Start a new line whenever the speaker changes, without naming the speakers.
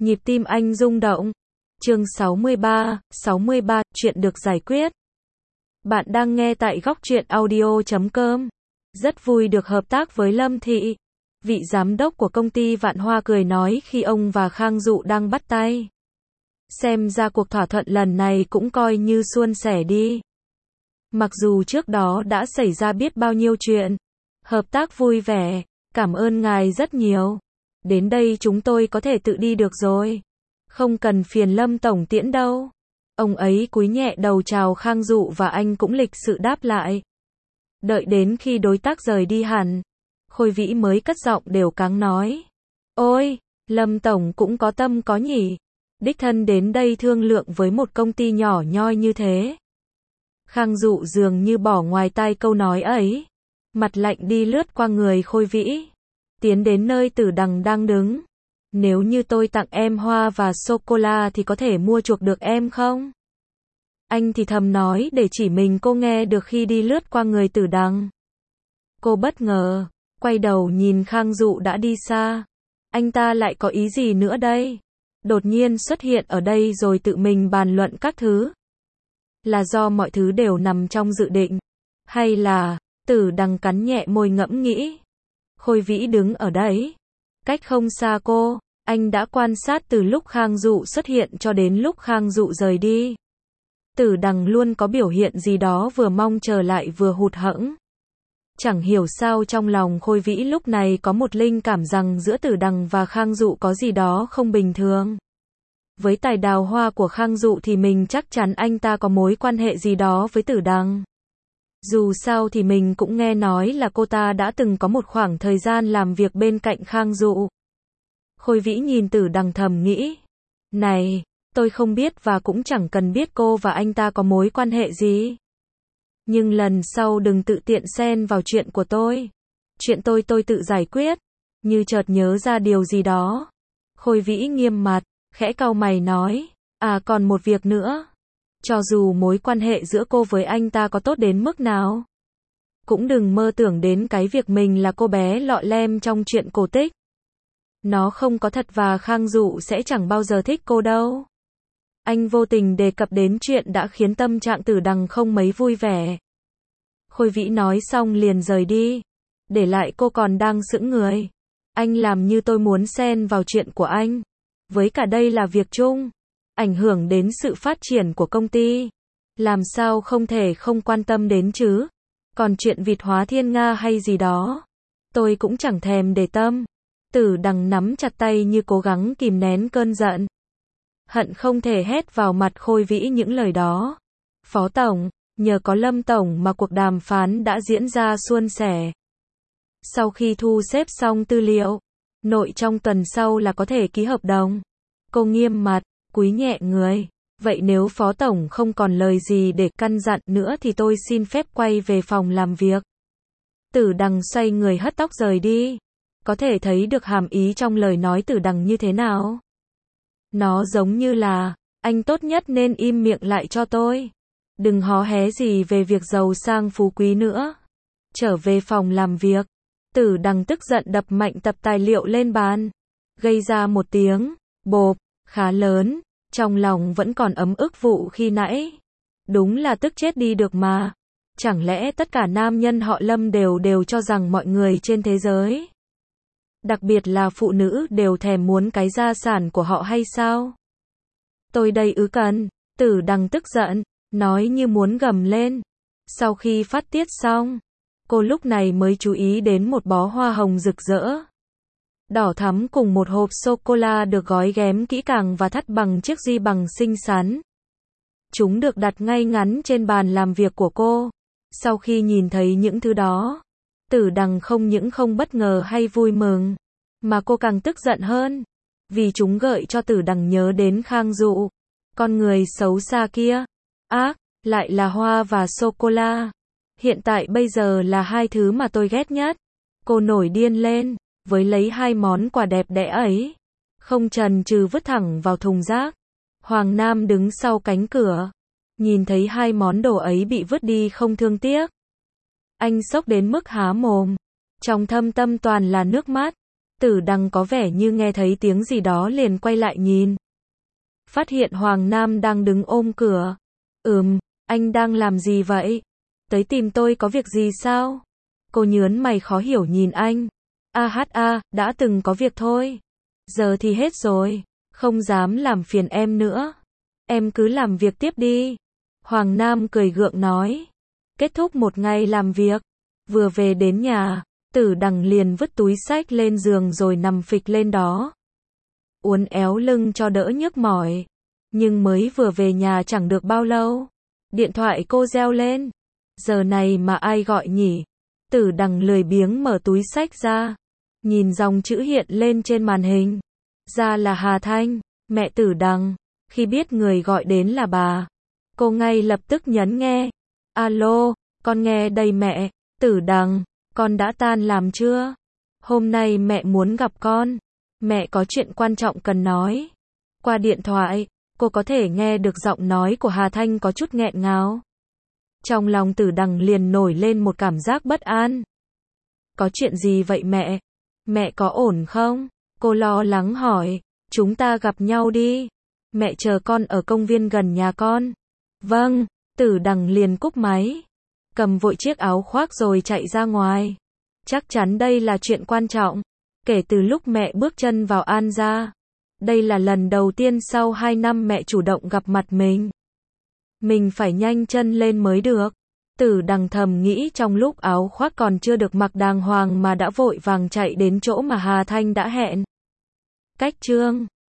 Nhịp tim anh rung động. Chương 63, chuyện được giải quyết. Bạn đang nghe tại góc truyện audio.com. Rất vui được hợp tác với Lâm Thị. Vị giám đốc của công ty Vạn Hoa cười nói khi ông và Khang Dụ đang bắt tay. Xem ra cuộc thỏa thuận lần này cũng coi như suôn sẻ đi. Mặc dù trước đó đã xảy ra biết bao nhiêu chuyện. Hợp tác vui vẻ, cảm ơn ngài rất nhiều. Đến đây chúng tôi có thể tự đi được rồi. Không cần phiền Lâm tổng tiễn đâu. Ông ấy cúi nhẹ đầu chào Khang Dụ và anh cũng lịch sự đáp lại. Đợi đến khi đối tác rời đi hẳn, Khôi Vĩ mới cất giọng đều cáng nói. Ôi, Lâm tổng cũng có tâm có nhỉ. Đích thân đến đây thương lượng với một công ty nhỏ nhoi như thế. Khang Dụ dường như bỏ ngoài tai câu nói ấy. Mặt lạnh đi lướt qua người Khôi Vĩ. Tiến đến nơi Tử Đằng đang đứng. Nếu như tôi tặng em hoa và sô-cô-la thì có thể mua chuộc được em không? Anh thì thầm nói để chỉ mình cô nghe được khi đi lướt qua người Tử Đằng. Cô bất ngờ, quay đầu nhìn Khang Dụ đã đi xa. Anh ta lại có ý gì nữa đây? Đột nhiên xuất hiện ở đây rồi tự mình bàn luận các thứ. Là do mọi thứ đều nằm trong dự định? Hay là, Tử Đằng cắn nhẹ môi ngẫm nghĩ. Khôi Vĩ đứng ở đấy. Cách không xa cô, anh đã quan sát từ lúc Khang Dụ xuất hiện cho đến lúc Khang Dụ rời đi. Tử Đằng luôn có biểu hiện gì đó vừa mong chờ lại vừa hụt hẫng. Chẳng hiểu sao trong lòng Khôi Vĩ lúc này có một linh cảm rằng giữa Tử Đằng và Khang Dụ có gì đó không bình thường. Với tài đào hoa của Khang Dụ thì mình chắc chắn anh ta có mối quan hệ gì đó với Tử Đằng. Dù sao thì mình cũng nghe nói là cô ta đã từng có một khoảng thời gian làm việc bên cạnh Khang Dụ. Khôi Vĩ nhìn Tử Đằng thầm nghĩ. Này, tôi không biết và cũng chẳng cần biết cô và anh ta có mối quan hệ gì. Nhưng lần sau đừng tự tiện xen vào chuyện của tôi. Chuyện tôi tự giải quyết. Như chợt nhớ ra điều gì đó. Khôi Vĩ nghiêm mặt, khẽ cau mày nói. À còn một việc nữa. Cho dù mối quan hệ giữa cô với anh ta có tốt đến mức nào, cũng đừng mơ tưởng đến cái việc mình là cô bé lọ lem trong chuyện cổ tích. Nó không có thật và Khang Dụ sẽ chẳng bao giờ thích cô đâu. Anh vô tình đề cập đến chuyện đã khiến tâm trạng Tử Đằng không mấy vui vẻ. Khôi Vĩ nói xong liền rời đi, để lại cô còn đang sững người. Anh làm như tôi muốn xen vào chuyện của anh. Với cả đây là việc chung, ảnh hưởng đến sự phát triển của công ty. Làm sao không thể không quan tâm đến chứ. Còn chuyện vịt hóa thiên nga hay gì đó, tôi cũng chẳng thèm để tâm. Tử Đằng nắm chặt tay như cố gắng kìm nén cơn giận. Hận không thể hét vào mặt Khôi Vĩ những lời đó. Phó Tổng, nhờ có Lâm Tổng mà cuộc đàm phán đã diễn ra suôn sẻ. Sau khi thu xếp xong tư liệu, nội trong tuần sau là có thể ký hợp đồng. Cô nghiêm mặt, cúi nhẹ người. Vậy nếu Phó Tổng không còn lời gì để căn dặn nữa thì tôi xin phép quay về phòng làm việc. Tử Đằng xoay người hất tóc rời đi. Có thể thấy được hàm ý trong lời nói Tử Đằng như thế nào. Nó giống như là, anh tốt nhất nên im miệng lại cho tôi. Đừng hó hé gì về việc giàu sang phú quý nữa. Trở về phòng làm việc, Tử Đằng tức giận đập mạnh tập tài liệu lên bàn. Gây ra một tiếng, bộp, khá lớn. Trong lòng vẫn còn ấm ức vụ khi nãy. Đúng là tức chết đi được mà. Chẳng lẽ tất cả nam nhân họ Lâm đều cho rằng mọi người trên thế giới, đặc biệt là phụ nữ đều thèm muốn cái gia sản của họ hay sao? Tôi đây ứ cần. Tử Đằng tức giận, nói như muốn gầm lên. Sau khi phát tiết xong, cô lúc này mới chú ý đến một bó hoa hồng rực rỡ, đỏ thắm cùng một hộp sô-cô-la được gói ghém kỹ càng và thắt bằng chiếc ri bằng xinh xắn. Chúng được đặt ngay ngắn trên bàn làm việc của cô. Sau khi nhìn thấy những thứ đó, Tử Đằng không những không bất ngờ hay vui mừng, mà cô càng tức giận hơn. Vì chúng gợi cho Tử Đằng nhớ đến Khang Dụ. Con người xấu xa kia. Ác, lại là hoa và sô-cô-la. Hiện tại bây giờ là hai thứ mà tôi ghét nhất. Cô nổi điên lên với lấy hai món quà đẹp đẽ ấy. Không chần chừ vứt thẳng vào thùng rác. Hoàng Nam đứng sau cánh cửa. Nhìn thấy hai món đồ ấy bị vứt đi không thương tiếc. Anh sốc đến mức há mồm. Trong thâm tâm toàn là nước mắt. Tử Đằng có vẻ như nghe thấy tiếng gì đó liền quay lại nhìn. Phát hiện Hoàng Nam đang đứng ôm cửa. Anh đang làm gì vậy? Tới tìm tôi có việc gì sao? Cô nhớn mày khó hiểu nhìn anh. Đã từng có việc thôi. Giờ thì hết rồi, không dám làm phiền em nữa. Em cứ làm việc tiếp đi. Hoàng Nam cười gượng nói. Kết thúc một ngày làm việc, vừa về đến nhà, Tử Đằng liền vứt túi xách lên giường rồi nằm phịch lên đó. Uốn éo lưng cho đỡ nhức mỏi. Nhưng mới vừa về nhà chẳng được bao lâu, điện thoại cô reo lên. Giờ này mà ai gọi nhỉ? Tử Đằng lười biếng mở túi xách ra, nhìn dòng chữ hiện lên trên màn hình. Ra là Hà Thanh, mẹ Tử Đằng. Khi biết người gọi đến là bà, cô ngay lập tức nhấn nghe. Alo, con nghe đây mẹ. Tử Đằng, con đã tan làm chưa? Hôm nay mẹ muốn gặp con. Mẹ có chuyện quan trọng cần nói. Qua điện thoại, cô có thể nghe được giọng nói của Hà Thanh có chút nghẹn ngào. Trong lòng Tử Đằng liền nổi lên một cảm giác bất an. Có chuyện gì vậy mẹ? Mẹ có ổn không? Cô lo lắng hỏi. Chúng ta gặp nhau đi. Mẹ chờ con ở công viên gần nhà con. Vâng, Tử Đằng liền cúp máy. Cầm vội chiếc áo khoác rồi chạy ra ngoài. Chắc chắn đây là chuyện quan trọng. Kể từ lúc mẹ bước chân vào An gia, đây là lần đầu tiên sau 2 năm mẹ chủ động gặp mặt mình. Mình phải nhanh chân lên mới được. Tử Đằng thầm nghĩ trong lúc áo khoác còn chưa được mặc đàng hoàng mà đã vội vàng chạy đến chỗ mà Hà Thanh đã hẹn. Cách chương